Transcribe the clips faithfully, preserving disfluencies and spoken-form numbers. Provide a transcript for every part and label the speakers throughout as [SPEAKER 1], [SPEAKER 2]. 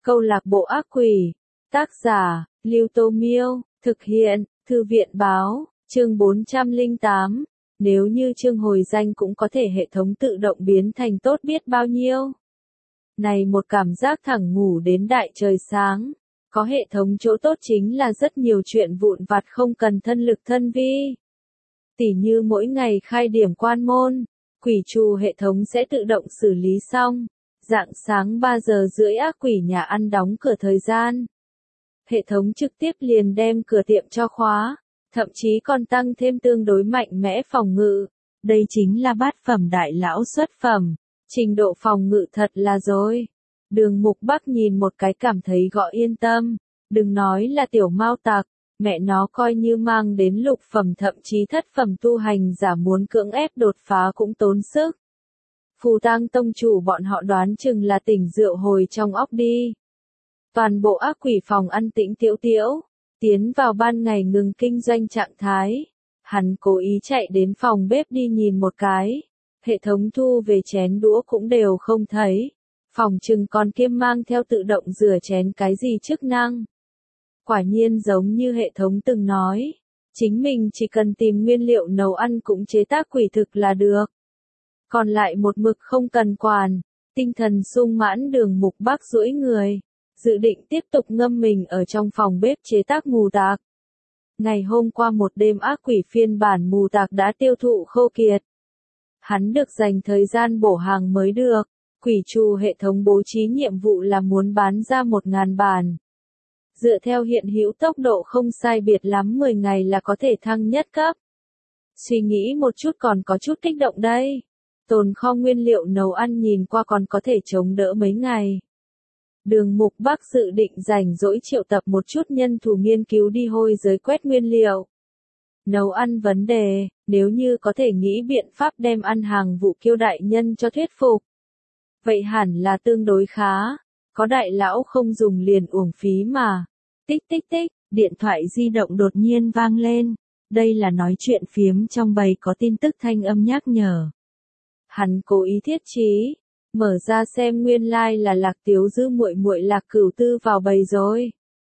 [SPEAKER 1] Câu lạc bộ ác quỷ. Tác giả, Lưu Tô Miêu. Thực hiện, Thư viện báo. Chương bốn trăm lẻ tám. Nếu như chương hồi danh cũng có thể hệ thống tự động biến thành tốt biết bao nhiêu. Này một cảm giác thẳng ngủ đến đại trời sáng. Có hệ thống chỗ tốt chính là rất nhiều chuyện vụn vặt không cần thân lực thân vi. Tỉ như mỗi ngày khai điểm quan môn, quỷ trù hệ thống sẽ tự động xử lý xong. Rạng sáng ba giờ rưỡi ác quỷ nhà ăn đóng cửa thời gian. Hệ thống trực tiếp liền đem cửa tiệm cho khóa, thậm chí còn tăng thêm tương đối mạnh mẽ phòng ngự. Đây chính là bát phẩm đại lão xuất phẩm, trình độ phòng ngự thật là rồi. Đường Mục Bắc nhìn một cái cảm thấy gõ yên tâm, đừng nói là tiểu mao tặc, mẹ nó coi như mang đến lục phẩm thậm chí thất phẩm tu hành giả muốn cưỡng ép đột phá cũng tốn sức. Phù Tang tông chủ bọn họ đoán chừng là tỉnh rượu hồi trong óc đi. Toàn bộ ác quỷ phòng ăn tĩnh tiễu tiễu, tiến vào ban ngày ngừng kinh doanh trạng thái. Hắn cố ý chạy đến phòng bếp đi nhìn một cái, hệ thống thu về chén đũa cũng đều không thấy. Phòng chừng còn kiêm mang theo tự động rửa chén cái gì chức năng. Quả nhiên giống như hệ thống từng nói, chính mình chỉ cần tìm nguyên liệu nấu ăn cũng chế tác quỷ thực là được. Còn lại một mực không cần quản, tinh thần sung mãn Đường Mục Bắc duỗi người, dự định tiếp tục ngâm mình ở trong phòng bếp chế tác mù tạc. Ngày hôm qua một đêm ác quỷ phiên bản mù tạc đã tiêu thụ khô kiệt. Hắn được dành thời gian bổ hàng mới được, quỷ trù hệ thống bố trí nhiệm vụ là muốn bán ra một ngàn bản. Dựa theo hiện hữu tốc độ không sai biệt lắm mười ngày là có thể thăng nhất cấp. Suy nghĩ một chút còn có chút kích động đây. Tồn kho nguyên liệu nấu ăn nhìn qua còn có thể chống đỡ mấy ngày. Đường Mục Bắc dự định rảnh rỗi triệu tập một chút nhân thủ nghiên cứu đi hôi giới quét nguyên liệu. Nấu ăn vấn đề, nếu như có thể nghĩ biện pháp đem ăn hàng vụ Kiêu đại nhân cho thuyết phục. Vậy hẳn là tương đối khá, có đại lão không dùng liền uổng phí mà. Tích tích tích, điện thoại di động đột nhiên vang lên. Đây là nói chuyện phiếm trong bầy có tin tức thanh âm nhắc nhở. Hắn cố ý thiết trí, mở ra xem nguyên lai like là Lạc Tiếu Dư muội muội Lạc Cửu Tư vào bầy rồi.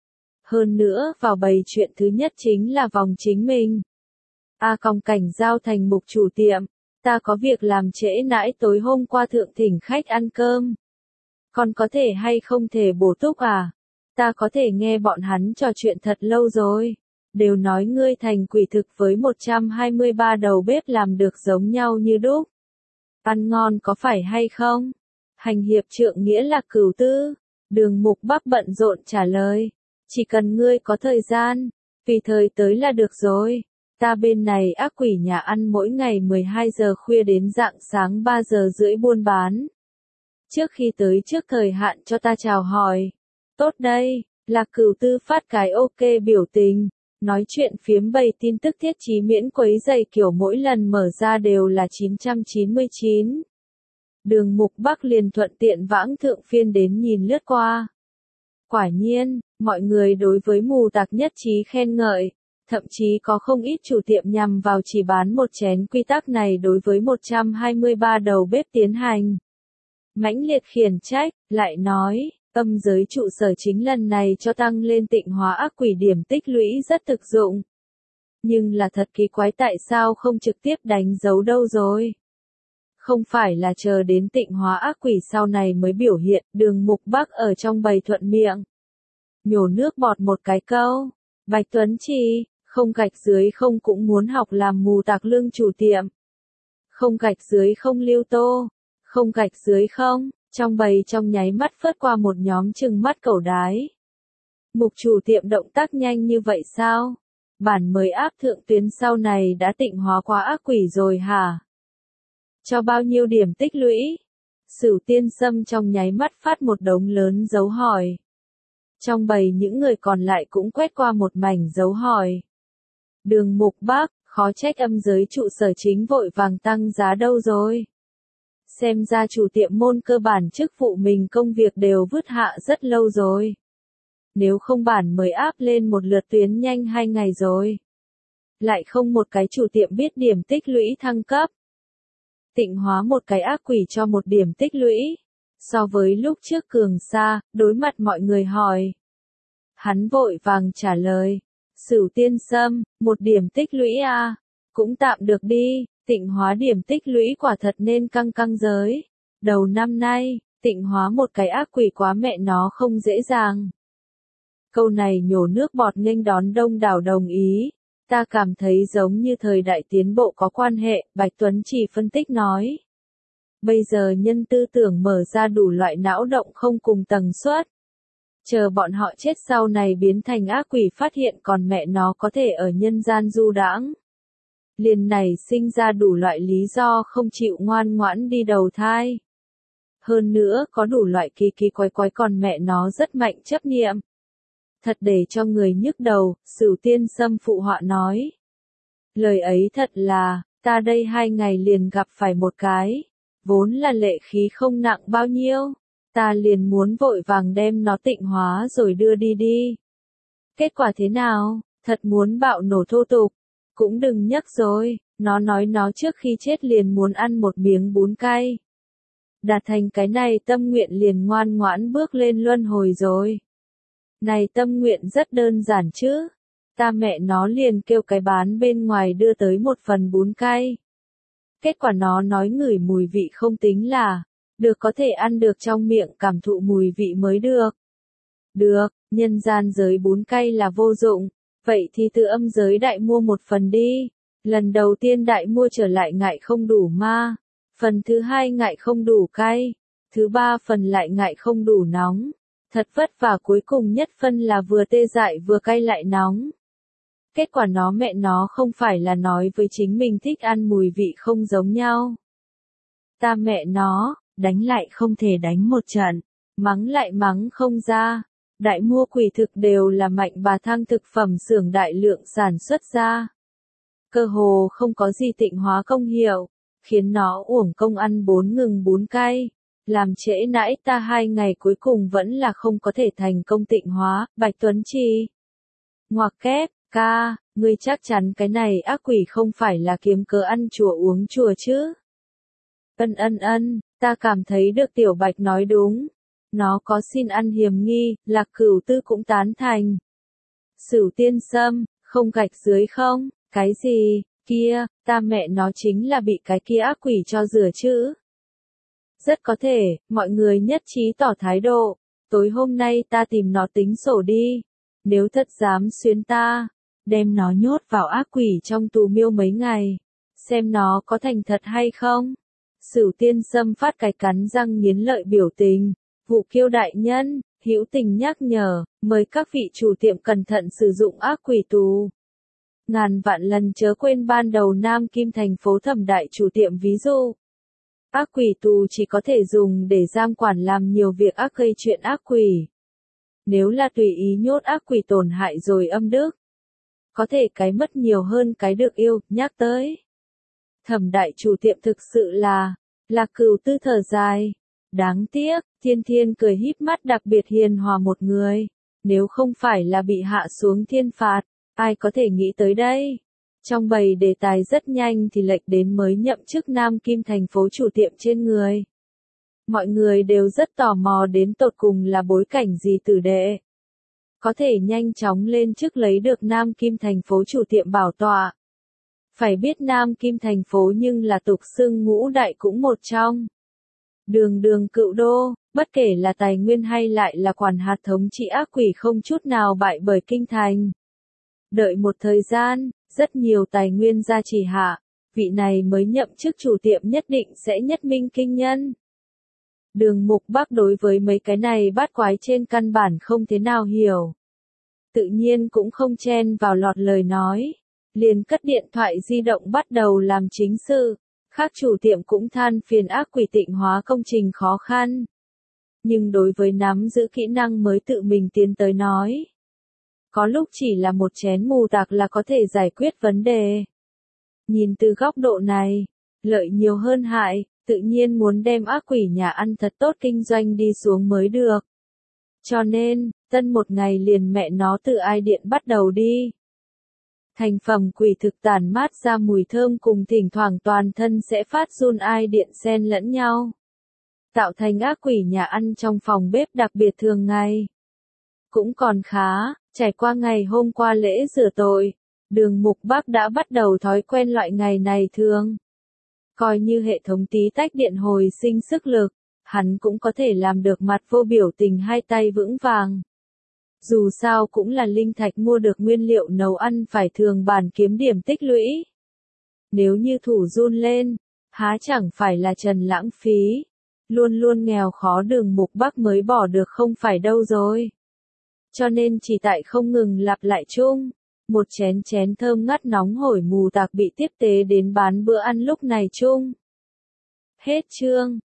[SPEAKER 1] Hơn nữa, vào bầy chuyện thứ nhất chính là vòng chính mình. A Còng Cảnh giao thành mục chủ tiệm, ta có việc làm trễ nãi tối hôm qua thượng thỉnh khách ăn cơm. Còn có thể hay không thể bổ túc à? Ta có thể nghe bọn hắn trò chuyện thật lâu rồi. Đều nói ngươi thành quỷ thực với một trăm hai mươi ba đầu bếp làm được giống nhau như đúc. Ăn ngon có phải hay không? Hành hiệp trượng nghĩa là Cửu Tư. Đường Mục Bắc bận rộn trả lời. Chỉ cần ngươi có thời gian, tùy thời tới là được rồi. Ta bên này ác quỷ nhà ăn mỗi ngày mười hai giờ khuya đến rạng sáng ba giờ rưỡi buôn bán. Trước khi tới trước thời hạn cho ta chào hỏi. Tốt đây, Lạc Cửu Tư phát cái ok biểu tình. Nói chuyện phiếm bày tin tức thiết trí miễn quấy rầy kiểu mỗi lần mở ra đều là chín trăm chín mươi chín. Đường Mục Bắc liền thuận tiện vãng thượng phiên đến nhìn lướt qua. Quả nhiên, mọi người đối với mù tạc nhất trí khen ngợi, thậm chí có không ít chủ tiệm nhằm vào chỉ bán một chén quy tắc này đối với một trăm hai mươi ba đầu bếp tiến hành. Mãnh liệt khiển trách, lại nói, âm giới trụ sở chính lần này cho tăng lên tịnh hóa ác quỷ điểm tích lũy rất thực dụng. Nhưng là thật kỳ quái tại sao không trực tiếp đánh dấu đâu rồi. Không phải là chờ đến tịnh hóa ác quỷ sau này mới biểu hiện. Đường Mục Bắc ở trong bầy thuận miệng. Nhổ nước bọt một cái câu. Bạch Tuấn Trì, không gạch dưới không cũng muốn học làm mù tạc lương chủ tiệm. Không gạch dưới không Lưu Tô. Không gạch dưới không. Trong bầy trong nháy mắt phớt qua một nhóm trừng mắt cẩu đái. Mục chủ tiệm động tác nhanh như vậy sao? Bản mới áp thượng tuyến sau này đã tịnh hóa qua ác quỷ rồi hả? Cho bao nhiêu điểm tích lũy? Sửu Tiên Sâm trong nháy mắt phát một đống lớn dấu hỏi. Trong bầy những người còn lại cũng quét qua một mảnh dấu hỏi. Đường Mục Bắc, khó trách âm giới trụ sở chính vội vàng tăng giá đâu rồi. Xem ra chủ tiệm môn cơ bản chức vụ mình công việc đều vứt hạ rất lâu rồi. Nếu không bản mới áp lên một lượt tuyến nhanh hai ngày rồi. Lại không một cái chủ tiệm biết điểm tích lũy thăng cấp. Tịnh hóa một cái ác quỷ cho một điểm tích lũy. so với lúc trước cường xa, đối mặt mọi người hỏi. Hắn vội vàng trả lời, Sửu tiên sâm, một điểm tích lũy à, cũng tạm được đi, tịnh hóa điểm tích lũy quả thật nên căng căng giới. Đầu năm nay, tịnh hóa một cái ác quỷ quá mẹ nó không dễ dàng. Câu này nhổ nước bọt nghênh đón đông đảo đồng ý. Ta cảm thấy giống như thời đại tiến bộ có quan hệ, Bạch Tuấn Chỉ phân tích nói. Bây giờ nhân tư tưởng mở ra đủ loại não động không cùng tầng suất. Chờ bọn họ chết sau này biến thành ác quỷ phát hiện còn mẹ nó có thể ở nhân gian du đãng. Liền này sinh ra đủ loại lý do không chịu ngoan ngoãn đi đầu thai. Hơn nữa có đủ loại kỳ kỳ quái quái còn mẹ nó rất mạnh chấp niệm. Thật để cho người nhức đầu, Sửu tiên sâm phụ họa nói. Lời ấy thật là, ta đây hai ngày liền gặp phải một cái, vốn là lệ khí không nặng bao nhiêu, ta liền muốn vội vàng đem nó tịnh hóa rồi đưa đi đi. Kết quả thế nào, thật muốn bạo nổ thô tục, cũng đừng nhắc rồi, nó nói nó trước khi chết liền muốn ăn một miếng bún cay. Đạt thành cái này tâm nguyện liền ngoan ngoãn bước lên luân hồi rồi. Này tâm nguyện rất đơn giản chứ. Ta mẹ nó liền kêu cái bán bên ngoài đưa tới một phần bún cay. Kết quả nó nói ngửi mùi vị không tính là, được có thể ăn được trong miệng cảm thụ mùi vị mới được. Được, nhân gian giới bún cay là vô dụng, vậy thì từ âm giới đại mua một phần đi. Lần đầu tiên đại mua trở lại ngại không đủ ma, phần thứ hai ngại không đủ cay, thứ ba phần lại ngại không đủ nóng. Thật vất vả cuối cùng nhất phân là vừa tê dại vừa cay lại nóng. Kết quả nó mẹ nó không phải là nói với chính mình thích ăn mùi vị không giống nhau. Ta mẹ nó, đánh lại không thể đánh một trận, mắng lại mắng không ra. Đại mua quỷ thực đều là mạnh bà thang thực phẩm xưởng đại lượng sản xuất ra. Cơ hồ không có gì tịnh hóa công hiệu, khiến nó uổng công ăn bốn ngừng bún cay. Làm trễ nãi ta hai ngày cuối cùng vẫn là không có thể thành công tịnh hóa, Bạch Tuấn Chi. Ngoặc kép, ca, ngươi chắc chắn cái này ác quỷ không phải là kiếm cớ ăn chùa uống chùa chứ. Ân ân ân, ta cảm thấy được Tiểu Bạch nói đúng. Nó có xin ăn hiểm nghi, Lạc Cửu Tư cũng tán thành. Sửu tiên sâm, không gạch dưới không, cái gì, kia, ta mẹ nó chính là bị cái kia ác quỷ cho rửa chứ. Rất có thể, mọi người nhất trí tỏ thái độ, tối hôm nay ta tìm nó tính sổ đi, nếu thật dám xuyên ta, đem nó nhốt vào ác quỷ trong tù miêu mấy ngày, xem nó có thành thật hay không. Sửu tiên sâm phát cái cắn răng nghiến lợi biểu tình, Vụ Kiêu đại nhân, hữu tình nhắc nhở, mời các vị chủ tiệm cẩn thận sử dụng ác quỷ tù. Ngàn vạn lần chớ quên ban đầu Nam Kim thành phố Thẩm đại chủ tiệm ví dụ. Ác quỷ tù chỉ có thể dùng để giam quản làm nhiều việc ác gây chuyện ác quỷ. Nếu là tùy ý nhốt ác quỷ tổn hại rồi âm đức, có thể cái mất nhiều hơn cái được yêu, nhắc tới. Thẩm đại chủ tiệm thực sự là, Lạc Cửu Tư thở dài. Đáng tiếc, Thiên Thiên cười híp mắt đặc biệt hiền hòa một người. Nếu không phải là bị hạ xuống thiên phạt, ai có thể nghĩ tới đây? Trong bầy đề tài rất nhanh thì lệch đến mới nhậm chức Nam Kim thành phố chủ tiệm trên người. Mọi người đều rất tò mò đến tột cùng là bối cảnh gì tử đệ. Có thể nhanh chóng lên chức lấy được Nam Kim thành phố chủ tiệm bảo tọa. Phải biết Nam Kim thành phố nhưng là tục xưng ngũ đại cũng một trong. Đường đường cựu đô, bất kể là tài nguyên hay lại là quản hạt thống trị ác quỷ không chút nào bại bởi kinh thành. Đợi một thời gian, rất nhiều tài nguyên gia trì hạ, vị này mới nhậm chức chủ tiệm nhất định sẽ nhất minh kinh nhân. Đường Mục Bắc đối với mấy cái này bát quái trên căn bản không thế nào hiểu. Tự nhiên cũng không chen vào lọt lời nói, liền cất điện thoại di động bắt đầu làm chính sự. Khác chủ tiệm cũng than phiền ác quỷ tịnh hóa công trình khó khăn. Nhưng đối với nắm giữ kỹ năng mới tự mình tiến tới nói. Có lúc chỉ là một chén mù tạc là có thể giải quyết vấn đề. Nhìn từ góc độ này, lợi nhiều hơn hại, tự nhiên muốn đem ác quỷ nhà ăn thật tốt kinh doanh đi xuống mới được. Cho nên, tân một ngày liền mẹ nó từ ai điện bắt đầu đi. Thành phẩm quỷ thực tản mát ra mùi thơm cùng thỉnh thoảng toàn thân sẽ phát run ai điện xen lẫn nhau. tạo thành ác quỷ nhà ăn trong phòng bếp đặc biệt thường ngày. Cũng còn khá, trải qua ngày hôm qua lễ rửa tội, Đường Mục Bắc đã bắt đầu thói quen loại ngày này thường. Coi như hệ thống tí tách điện hồi sinh sức lực, hắn cũng có thể làm được mặt vô biểu tình hai tay vững vàng. Dù sao cũng là linh thạch mua được nguyên liệu nấu ăn phải thường bản kiếm điểm tích lũy. Nếu như thủ run lên, há chẳng phải là trần lãng phí. Luôn luôn nghèo khó Đường Mục Bắc mới bỏ được không phải đâu rồi. Cho nên chỉ tại không ngừng lặp lại chung, một chén chén thơm ngắt nóng hổi mù tạc bị tiếp tế đến bán bữa ăn lúc này chung. Hết chương.